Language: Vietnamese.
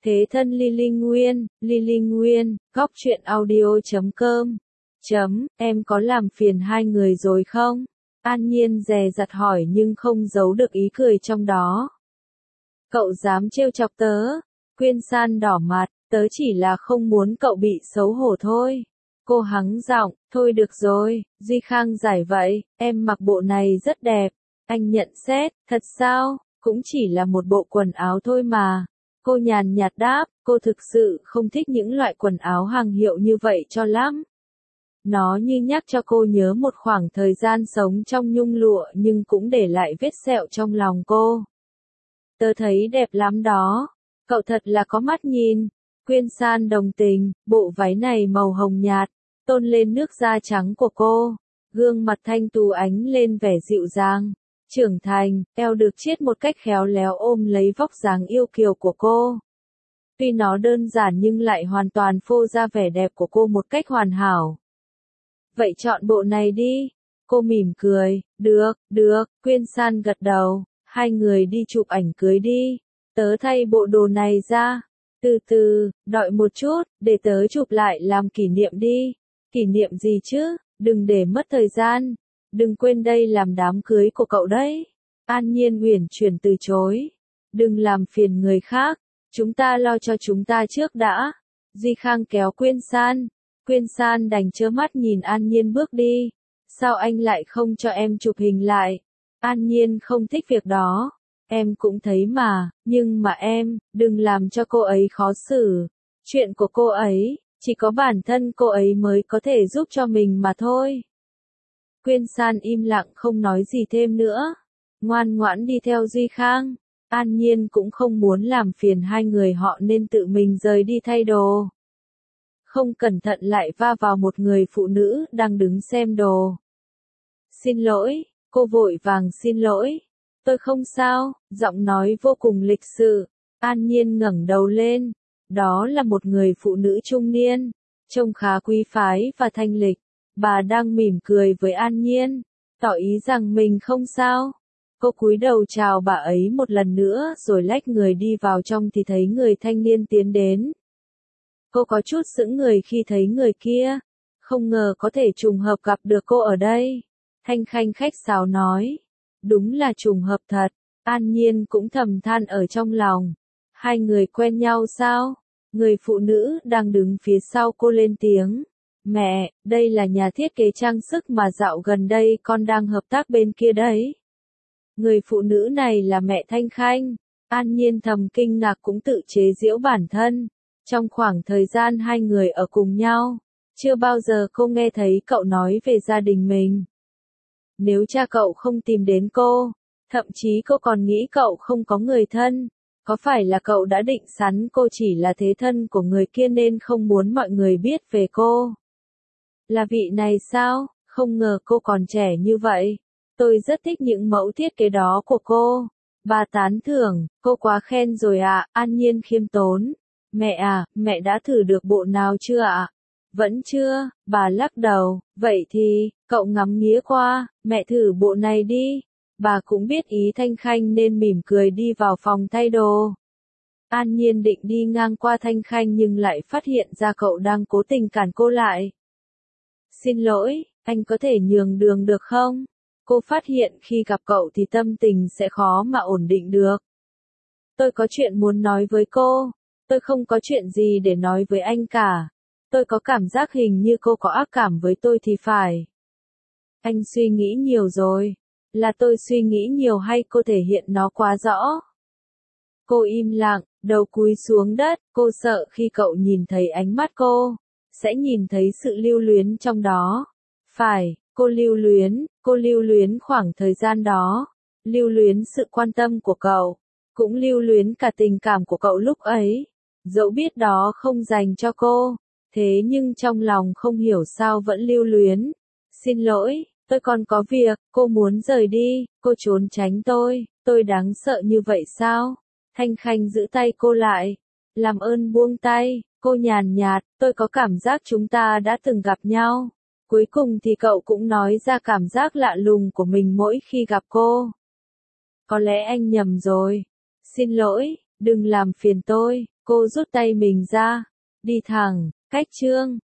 Thế thân Lily Nguyên, góc truyện audio.com. Em có làm phiền hai người rồi không? An Nhiên dè dặt hỏi nhưng không giấu được ý cười trong đó. Cậu dám trêu chọc tớ? Quyên San đỏ mặt, tớ chỉ là không muốn cậu bị xấu hổ thôi. Cô hắng giọng, thôi được rồi, Duy Khang giải vậy, em mặc bộ này rất đẹp. Anh nhận xét, thật sao, cũng chỉ là một bộ quần áo thôi mà. Cô nhàn nhạt đáp, cô thực sự không thích những loại quần áo hàng hiệu như vậy cho lắm. Nó như nhắc cho cô nhớ một khoảng thời gian sống trong nhung lụa nhưng cũng để lại vết sẹo trong lòng cô. Tớ thấy đẹp lắm đó, cậu thật là có mắt nhìn. Quyên San đồng tình, bộ váy này màu hồng nhạt, tôn lên nước da trắng của cô. Gương mặt thanh tú ánh lên vẻ dịu dàng, trưởng thành, eo được chiết một cách khéo léo ôm lấy vóc dáng yêu kiều của cô. Tuy nó đơn giản nhưng lại hoàn toàn phô ra vẻ đẹp của cô một cách hoàn hảo. Vậy chọn bộ này đi. Cô mỉm cười, được, Quyên San gật đầu, hai người đi chụp ảnh cưới đi. Tớ thay bộ đồ này ra. Từ từ, đợi một chút, để tớ chụp lại làm kỷ niệm đi. Kỷ niệm gì chứ, đừng để mất thời gian. Đừng quên đây làm đám cưới của cậu đấy. An Nhiên uyển chuyển từ chối. Đừng làm phiền người khác, chúng ta lo cho chúng ta trước đã. Duy Khang kéo Quyên San. Quyên San đành trơ mắt nhìn An Nhiên bước đi. Sao anh lại không cho em chụp hình lại? An Nhiên không thích việc đó. Em cũng thấy mà, nhưng mà em, đừng làm cho cô ấy khó xử. Chuyện của cô ấy, chỉ có bản thân cô ấy mới có thể giúp cho mình mà thôi. Quyên San im lặng không nói gì thêm nữa. Ngoan ngoãn đi theo Duy Khang. An Nhiên cũng không muốn làm phiền hai người họ nên tự mình rời đi thay đồ. Không cẩn thận lại va vào một người phụ nữ đang đứng xem đồ. Xin lỗi, cô vội vàng xin lỗi. Tôi không sao, giọng nói vô cùng lịch sự. An Nhiên ngẩng đầu lên. Đó là một người phụ nữ trung niên, trông khá quý phái và thanh lịch. Bà đang mỉm cười với An Nhiên, tỏ ý rằng mình không sao. Cô cúi đầu chào bà ấy một lần nữa rồi lách người đi vào trong thì thấy người thanh niên tiến đến. Cô có chút sững người khi thấy người kia, không ngờ có thể trùng hợp gặp được cô ở đây. Thanh Khanh khách sáo nói, đúng là trùng hợp thật. An Nhiên cũng thầm than ở trong lòng. Hai người quen nhau sao? Người phụ nữ đang đứng phía sau cô lên tiếng. Mẹ, đây là nhà thiết kế trang sức mà dạo gần đây con đang hợp tác bên kia đấy. Người phụ nữ này là mẹ Thanh Khanh. An Nhiên thầm kinh ngạc cũng tự chế giễu bản thân. Trong khoảng thời gian hai người ở cùng nhau, chưa bao giờ cô nghe thấy cậu nói về gia đình mình. Nếu cha cậu không tìm đến cô, thậm chí cô còn nghĩ cậu không có người thân. Có phải là cậu đã định sẵn cô chỉ là thế thân của người kia nên không muốn mọi người biết về cô? Là vị này sao? Không ngờ cô còn trẻ như vậy. Tôi rất thích những mẫu thiết kế đó của cô. Bà tán thưởng, cô quá khen rồi ạ. An Nhiên khiêm tốn. Mẹ à, mẹ đã thử được bộ nào chưa ạ? Vẫn chưa, bà lắc đầu. Vậy thì, cậu ngắm nghía qua, mẹ thử bộ này đi. Bà cũng biết ý Thanh Khanh nên mỉm cười đi vào phòng thay đồ. An Nhiên định đi ngang qua Thanh Khanh nhưng lại phát hiện ra cậu đang cố tình cản cô lại. Xin lỗi, anh có thể nhường đường được không? Cô phát hiện khi gặp cậu thì tâm tình sẽ khó mà ổn định được. Tôi có chuyện muốn nói với cô. Tôi không có chuyện gì để nói với anh cả. Tôi có cảm giác hình như cô có ác cảm với tôi thì phải. Anh suy nghĩ nhiều rồi. Là tôi suy nghĩ nhiều hay cô thể hiện nó quá rõ? Cô im lặng, đầu cúi xuống đất, cô sợ khi cậu nhìn thấy ánh mắt cô, sẽ nhìn thấy sự lưu luyến trong đó. Phải, cô lưu luyến khoảng thời gian đó, lưu luyến sự quan tâm của cậu, cũng lưu luyến cả tình cảm của cậu lúc ấy. Dẫu biết đó không dành cho cô, thế nhưng trong lòng không hiểu sao vẫn lưu luyến. Xin lỗi, tôi còn có việc, cô muốn rời đi, cô trốn tránh tôi đáng sợ như vậy sao? Thanh Khanh giữ tay cô lại. Làm ơn buông tay, cô nhàn nhạt, tôi có cảm giác chúng ta đã từng gặp nhau. Cuối cùng thì cậu cũng nói ra cảm giác lạ lùng của mình mỗi khi gặp cô. Có lẽ anh nhầm rồi. Xin lỗi, đừng làm phiền tôi, Cô rút tay mình ra. Đi thẳng, cách Trương.